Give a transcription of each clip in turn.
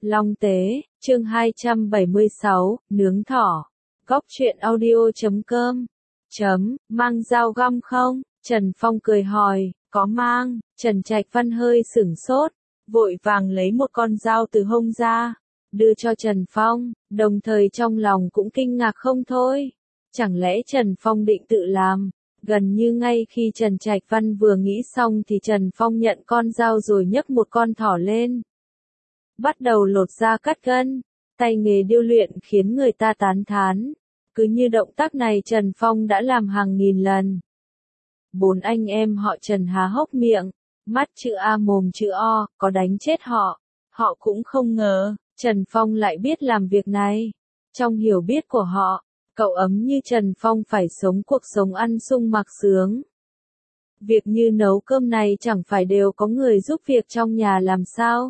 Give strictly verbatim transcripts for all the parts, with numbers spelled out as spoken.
Long Tế, chương hai trăm bảy mươi sáu, nướng thỏ. Góc truyện audio chấm com. Chấm, mang dao găm không? Trần Phong cười hỏi, có mang. Trần Trạch Văn hơi sửng sốt, vội vàng lấy một con dao từ hông ra, đưa cho Trần Phong, đồng thời trong lòng cũng kinh ngạc không thôi. Chẳng lẽ Trần Phong định tự làm? Gần như ngay khi Trần Trạch Văn vừa nghĩ xong thì Trần Phong nhận con dao rồi nhấc một con thỏ lên. Bắt đầu lột da cắt gân, tay nghề điêu luyện khiến người ta tán thán. Cứ như động tác này Trần Phong đã làm hàng nghìn lần. Bốn anh em họ Trần há hốc miệng, mắt chữ A mồm chữ O, có đánh chết họ. Họ cũng không ngờ, Trần Phong lại biết làm việc này. Trong hiểu biết của họ, cậu ấm như Trần Phong phải sống cuộc sống ăn sung mặc sướng. Việc như nấu cơm này chẳng phải đều có người giúp việc trong nhà làm sao?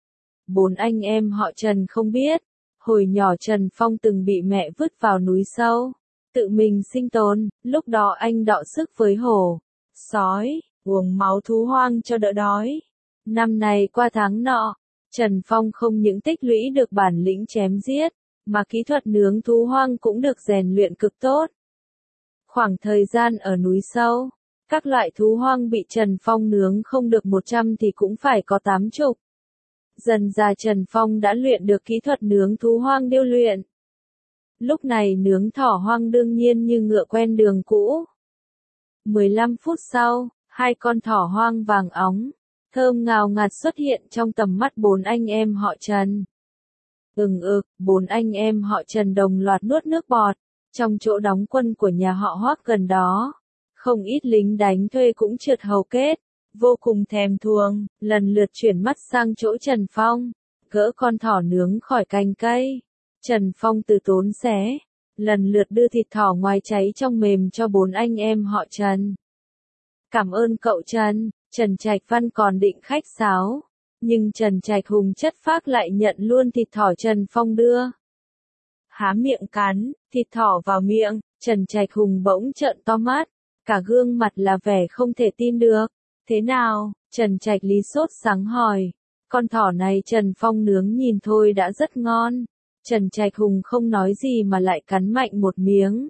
Bốn anh em họ Trần không biết, hồi nhỏ Trần Phong từng bị mẹ vứt vào núi sâu, tự mình sinh tồn, lúc đó anh đọ sức với hổ, sói, uống máu thú hoang cho đỡ đói. Năm này qua tháng nọ, Trần Phong không những tích lũy được bản lĩnh chém giết, mà kỹ thuật nướng thú hoang cũng được rèn luyện cực tốt. Khoảng thời gian ở núi sâu, các loại thú hoang bị Trần Phong nướng không được một trăm thì cũng phải có tám chục. Dần dà Trần Phong đã luyện được kỹ thuật nướng thú hoang điêu luyện. Lúc này nướng thỏ hoang đương nhiên như ngựa quen đường cũ. mười lăm phút sau, hai con thỏ hoang vàng óng, thơm ngào ngạt xuất hiện trong tầm mắt bốn anh em họ Trần. Ừng ực, bốn anh em họ Trần đồng loạt nuốt nước bọt, trong chỗ đóng quân của nhà họ Hoắc gần đó. Không ít lính đánh thuê cũng trượt hầu kết, vô cùng thèm thuồng, lần lượt chuyển mắt sang chỗ Trần Phong, gỡ con thỏ nướng khỏi cành cây. Trần Phong từ tốn xé, lần lượt đưa thịt thỏ ngoài cháy trong mềm cho bốn anh em họ Trần. Cảm ơn cậu Trần, Trần Trạch Văn còn định khách sáo, nhưng Trần Trạch Hùng chất phác lại nhận luôn thịt thỏ Trần Phong đưa. Há miệng cắn, thịt thỏ vào miệng, Trần Trạch Hùng bỗng trợn to mắt, cả gương mặt là vẻ không thể tin được. Thế nào? Trần Trạch Lý sốt sắng hỏi. Con thỏ này Trần Phong nướng nhìn thôi đã rất ngon. Trần Trạch Hùng không nói gì mà lại cắn mạnh một miếng.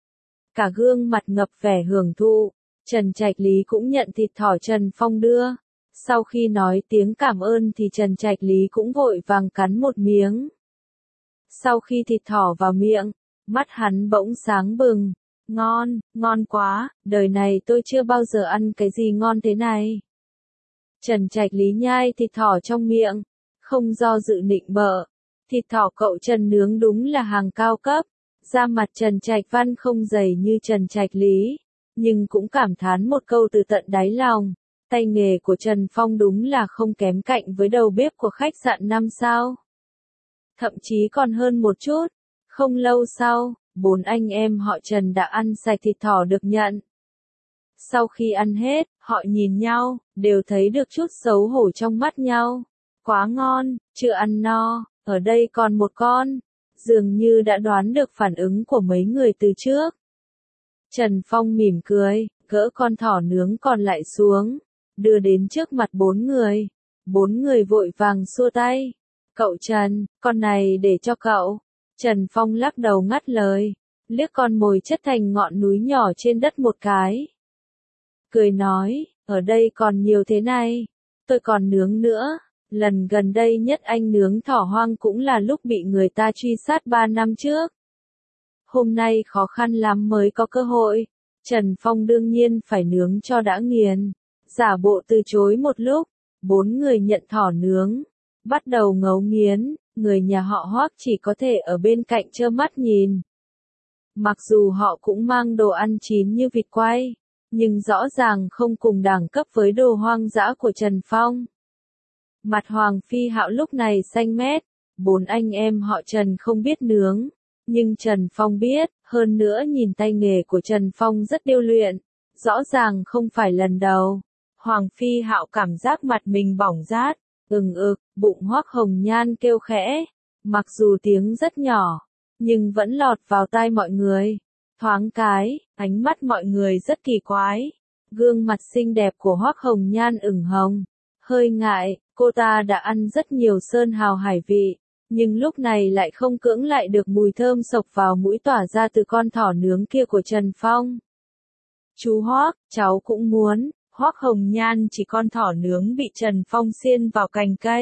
Cả gương mặt ngập vẻ hưởng thụ. Trần Trạch Lý cũng nhận thịt thỏ Trần Phong đưa. Sau khi nói tiếng cảm ơn thì Trần Trạch Lý cũng vội vàng cắn một miếng. Sau khi thịt thỏ vào miệng, mắt hắn bỗng sáng bừng. Ngon, ngon quá, đời này tôi chưa bao giờ ăn cái gì ngon thế này. Trần Trạch Lý nhai thịt thỏ trong miệng, không do dự nịnh bợ. Thịt thỏ cậu Trần nướng đúng là hàng cao cấp. Da mặt Trần Trạch Văn không dày như Trần Trạch Lý, nhưng cũng cảm thán một câu từ tận đáy lòng. Tay nghề của Trần Phong đúng là không kém cạnh với đầu bếp của khách sạn năm sao. Thậm chí còn hơn một chút. Không lâu sau, bốn anh em họ Trần đã ăn sạch thịt thỏ được nhận. Sau khi ăn hết, họ nhìn nhau, đều thấy được chút xấu hổ trong mắt nhau. Quá ngon, chưa ăn no, ở đây còn một con. Dường như đã đoán được phản ứng của mấy người từ trước. Trần Phong mỉm cười, gỡ con thỏ nướng còn lại xuống, đưa đến trước mặt bốn người. Bốn người vội vàng xua tay. Cậu Trần, con này để cho cậu. Trần Phong lắc đầu ngắt lời, liếc con mồi chất thành ngọn núi nhỏ trên đất một cái. Cười nói, ở đây còn nhiều thế này, tôi còn nướng nữa. Lần gần đây nhất anh nướng thỏ hoang cũng là lúc bị người ta truy sát ba năm trước. Hôm nay khó khăn lắm mới có cơ hội. Trần Phong đương nhiên phải nướng cho đã nghiền. Giả bộ từ chối một lúc, bốn người nhận thỏ nướng, bắt đầu ngấu nghiến. Người nhà họ Hoắc chỉ có thể ở bên cạnh trơ mắt nhìn. Mặc dù họ cũng mang đồ ăn chín như vịt quay, nhưng rõ ràng không cùng đẳng cấp với đồ hoang dã của Trần Phong. Mặt Hoàng Phi Hạo lúc này xanh mét, bốn anh em họ Trần không biết nướng, nhưng Trần Phong biết, hơn nữa nhìn tay nghề của Trần Phong rất điêu luyện, rõ ràng không phải lần đầu. Hoàng Phi Hạo cảm giác mặt mình bỏng rát. Ừng ực, bụng Hoắc Hồng Nhan kêu khẽ, mặc dù tiếng rất nhỏ, nhưng vẫn lọt vào tai mọi người. Thoáng cái, ánh mắt mọi người rất kỳ quái. Gương mặt xinh đẹp của Hoắc Hồng Nhan ửng hồng, hơi ngại, Cô ta đã ăn rất nhiều sơn hào hải vị, nhưng lúc này lại không cưỡng lại được mùi thơm xộc vào mũi tỏa ra từ con thỏ nướng kia của Trần Phong. Chú Hoác, cháu cũng muốn. Hoác Hồng Nhan chỉ con thỏ nướng bị Trần Phong xiên vào cành cây.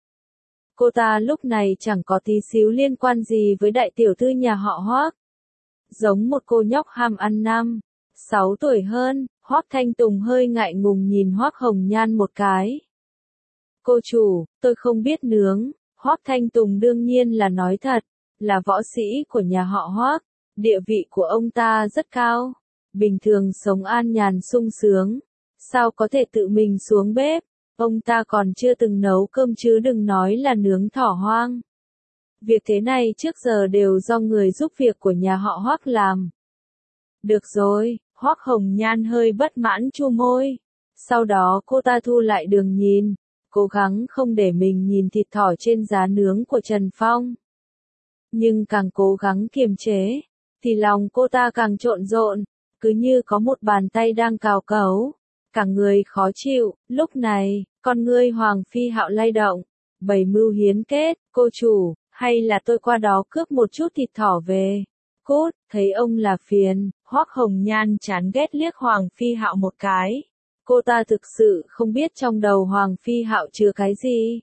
Cô ta lúc này chẳng có tí xíu liên quan gì với đại tiểu thư nhà họ Hoác. Giống một cô nhóc ham ăn năm, sáu tuổi hơn, Hoác Thanh Tùng hơi ngại ngùng nhìn Hoác Hồng Nhan một cái. Cô chủ, tôi không biết nướng. Hoác Thanh Tùng đương nhiên là nói thật, là võ sĩ của nhà họ Hoác, địa vị của ông ta rất cao, bình thường sống an nhàn sung sướng, sao có thể tự mình xuống bếp, ông ta còn chưa từng nấu cơm chứ đừng nói là nướng thỏ hoang. Việc thế này trước giờ đều do người giúp việc của nhà họ Hoác làm. Được rồi, Hoác Hồng Nhan hơi bất mãn chu môi, sau đó cô ta thu lại đường nhìn, cố gắng không để mình nhìn thịt thỏ trên giá nướng của Trần Phong. Nhưng càng cố gắng kiềm chế, thì lòng cô ta càng trộn rộn, cứ như có một bàn tay đang cào cấu, cả người khó chịu. Lúc này, con ngươi Hoàng Phi Hạo lay động, bày mưu hiến kết, cô chủ, hay là tôi qua đó cướp một chút thịt thỏ về. Cút, thấy ông là phiền, Hoác Hồng Nhan chán ghét liếc Hoàng Phi Hạo một cái. Cô ta thực sự không biết trong đầu Hoàng Phi Hạo chứa cái gì.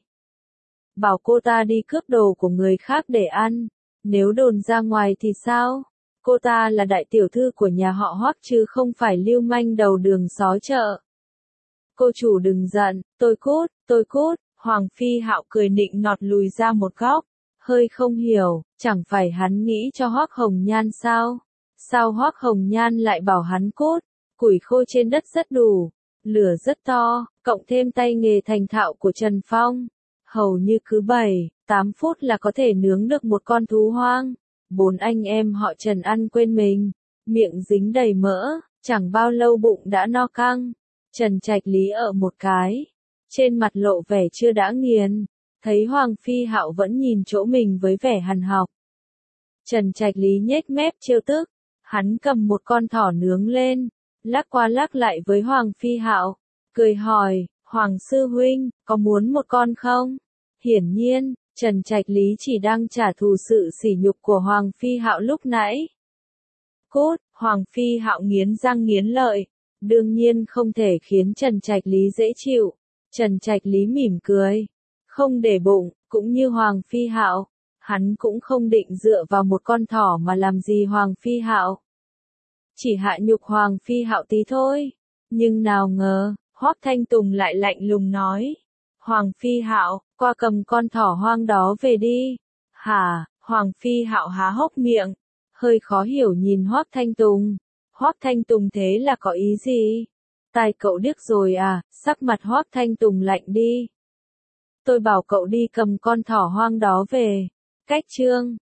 Bảo cô ta đi cướp đồ của người khác để ăn, nếu đồn ra ngoài thì sao? Cô ta là đại tiểu thư của nhà họ Hoác chứ không phải lưu manh đầu đường xó chợ. Cô chủ đừng giận, tôi cút, tôi cút. Hoàng Phi Hạo cười nịnh nọt lùi ra một góc, hơi không hiểu, chẳng phải hắn nghĩ cho Hoác Hồng Nhan sao? Sao Hoác Hồng Nhan lại bảo hắn cút? Củi khô trên đất rất đủ, lửa rất to, cộng thêm tay nghề thành thạo của Trần Phong, hầu như cứ bảy, tám phút là có thể nướng được một con thú hoang. Bốn anh em họ Trần ăn quên mình, miệng dính đầy mỡ, chẳng bao lâu bụng đã no căng. Trần Trạch Lý ở một cái, trên mặt lộ vẻ chưa đã nghiền, thấy Hoàng Phi Hạo vẫn nhìn chỗ mình với vẻ hằn học. Trần Trạch Lý nhếch mép trêu tức, hắn cầm một con thỏ nướng lên, lắc qua lắc lại với Hoàng Phi Hạo, cười hỏi, Hoàng sư huynh, có muốn một con không? Hiển nhiên, Trần Trạch Lý chỉ đang trả thù sự sỉ nhục của Hoàng Phi Hạo lúc nãy. Cút, Hoàng Phi Hạo nghiến răng nghiến lợi, đương nhiên không thể khiến Trần Trạch Lý dễ chịu. Trần Trạch Lý mỉm cười, không để bụng, cũng như Hoàng Phi Hạo, hắn cũng không định dựa vào một con thỏ mà làm gì Hoàng Phi Hạo. Chỉ hạ nhục Hoàng Phi Hạo tí thôi, nhưng nào ngờ, Hoác Thanh Tùng lại lạnh lùng nói, Hoàng Phi Hạo, qua cầm con thỏ hoang đó về đi. Hả? Hoàng Phi Hạo há hốc miệng, hơi khó hiểu nhìn Hoác Thanh Tùng. Hoác Thanh Tùng thế là có ý gì? Tai cậu điếc rồi à? Sắc mặt Hoác Thanh Tùng lạnh đi. Tôi bảo cậu đi cầm con thỏ hoang đó về. Cách chương